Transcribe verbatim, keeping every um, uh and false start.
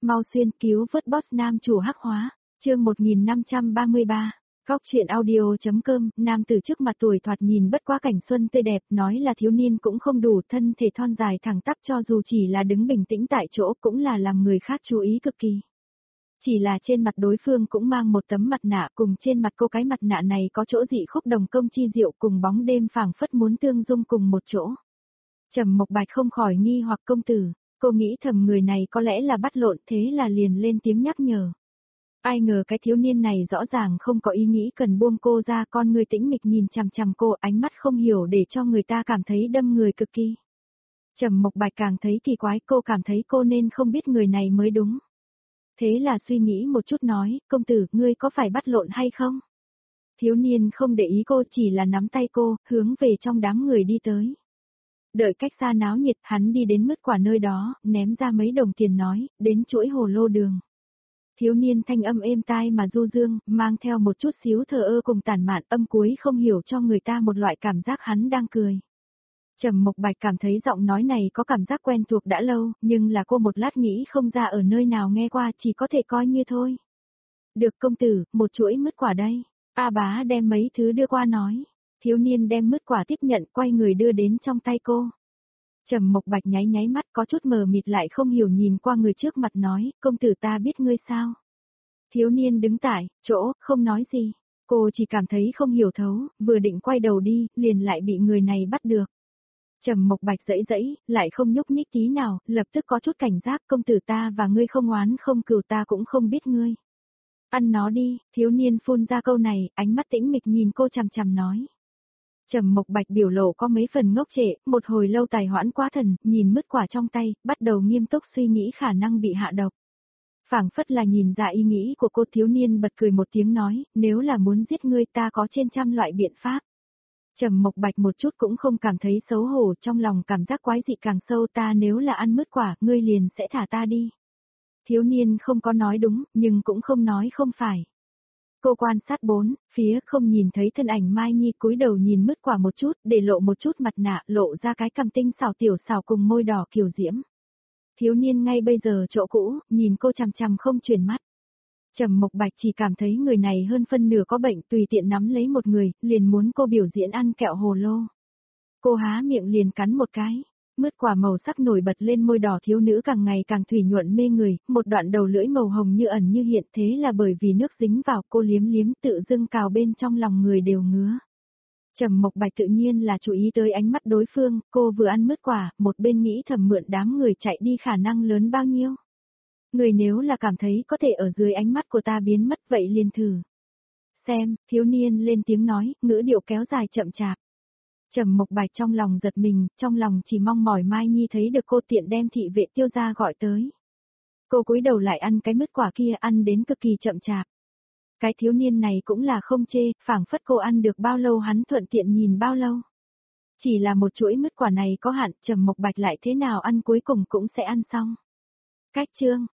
Mau xuyên cứu vớt boss nam chủ hắc hóa, chương một nghìn năm trăm ba mươi ba. Góc chuyện audio.com, nam tử trước mặt tuổi thoạt nhìn bất quá cảnh xuân tươi đẹp, nói là thiếu niên cũng không đủ, thân thể thon dài thẳng tắp cho dù chỉ là đứng bình tĩnh tại chỗ cũng là làm người khác chú ý cực kỳ. Chỉ là trên mặt đối phương cũng mang một tấm mặt nạ, cùng trên mặt cô cái mặt nạ này có chỗ dị khúc đồng công chi diệu, cùng bóng đêm phảng phất muốn tương dung cùng một chỗ. Trầm Mộc Bạch không khỏi nghi hoặc công tử, cô nghĩ thầm người này có lẽ là bắt lộn, thế là liền lên tiếng nhắc nhở. Ai ngờ cái thiếu niên này rõ ràng không có ý nghĩ cần buông cô ra, con người tĩnh mịch nhìn chằm chằm cô, ánh mắt không hiểu để cho người ta cảm thấy đâm người cực kỳ. Trầm Mộc Bạch càng thấy kỳ quái, cô cảm thấy cô nên không biết người này mới đúng. Thế là suy nghĩ một chút nói, công tử, ngươi có phải bắt lộn hay không? Thiếu niên không để ý cô, chỉ là nắm tay cô, hướng về trong đám người đi tới. Đợi cách xa náo nhiệt, hắn đi đến mứt quả nơi đó, ném ra mấy đồng tiền nói, đến chuỗi hồ lô đường. Thiếu niên thanh âm êm tai mà du dương, mang theo một chút xíu thờ ơ cùng tản mạn, âm cuối không hiểu cho người ta một loại cảm giác hắn đang cười. Trầm Mộc Bạch cảm thấy giọng nói này có cảm giác quen thuộc đã lâu, nhưng là cô một lát nghĩ không ra ở nơi nào nghe qua, chỉ có thể coi như thôi. Được công tử, một chuỗi mứt quả đây. A Bá đem mấy thứ đưa qua nói. Thiếu niên đem mứt quả tiếp nhận, quay người đưa đến trong tay cô. Trầm Mộc Bạch nháy nháy mắt, có chút mờ mịt lại không hiểu nhìn qua người trước mặt nói, công tử, ta biết ngươi sao? Thiếu niên đứng tại chỗ, không nói gì. Cô chỉ cảm thấy không hiểu thấu, vừa định quay đầu đi, liền lại bị người này bắt được. Trầm Mộc Bạch dãy dãy, lại không nhúc nhích tí nào, lập tức có chút cảnh giác, công tử, ta và ngươi không oán không cừu, ta cũng không biết ngươi. Ăn nó đi, thiếu niên phun ra câu này, ánh mắt tĩnh mịch nhìn cô chằm chằm nói. Trầm Mộc Bạch biểu lộ có mấy phần ngốc trệ, một hồi lâu tài hoãn quá thần, nhìn mứt quả trong tay, bắt đầu nghiêm túc suy nghĩ khả năng bị hạ độc. Phảng phất là nhìn ra ý nghĩ của cô, thiếu niên bật cười một tiếng nói, nếu là muốn giết ngươi ta có trên trăm loại biện pháp. Trầm Mộc Bạch một chút cũng không cảm thấy xấu hổ, trong lòng cảm giác quái dị càng sâu, ta nếu là ăn mứt quả, ngươi liền sẽ thả ta đi. Thiếu niên không có nói đúng, nhưng cũng không nói không phải. Cô quan sát bốn, phía không nhìn thấy thân ảnh Mai Nhi, cúi đầu nhìn mứt quả một chút, để lộ một chút mặt nạ, lộ ra cái cằm tinh xảo tiểu xảo cùng môi đỏ kiều diễm. Thiếu niên ngay bây giờ chỗ cũ, nhìn cô chằm chằm không chuyển mắt. Trầm Mộc Bạch chỉ cảm thấy người này hơn phân nửa có bệnh, tùy tiện nắm lấy một người, liền muốn cô biểu diễn ăn kẹo hồ lô. Cô há miệng liền cắn một cái. Mứt quả màu sắc nổi bật lên môi đỏ thiếu nữ càng ngày càng thủy nhuận mê người, một đoạn đầu lưỡi màu hồng như ẩn như hiện, thế là bởi vì nước dính vào, cô liếm liếm tự dưng cào bên trong lòng người đều ngứa. Trầm Mộc Bạch tự nhiên là chú ý tới ánh mắt đối phương, cô vừa ăn mứt quả, một bên nghĩ thầm mượn đám người chạy đi khả năng lớn bao nhiêu. Người nếu là cảm thấy có thể ở dưới ánh mắt của ta biến mất vậy liền thử. Xem, thiếu niên lên tiếng nói, ngữ điệu kéo dài chậm chạp. Trầm Mộc Bạch trong lòng giật mình, trong lòng chỉ mong mỏi Mai Nhi thấy được cô, tiện đem thị vệ Tiêu gia gọi tới. Cô cúi đầu lại ăn cái mứt quả kia, ăn đến cực kỳ chậm chạp. Cái thiếu niên này cũng là không chê, phảng phất cô ăn được bao lâu hắn thuận tiện nhìn bao lâu. Chỉ là một chuỗi mứt quả này có hạn, Trầm Mộc Bạch lại thế nào ăn cuối cùng cũng sẽ ăn xong. Cách chương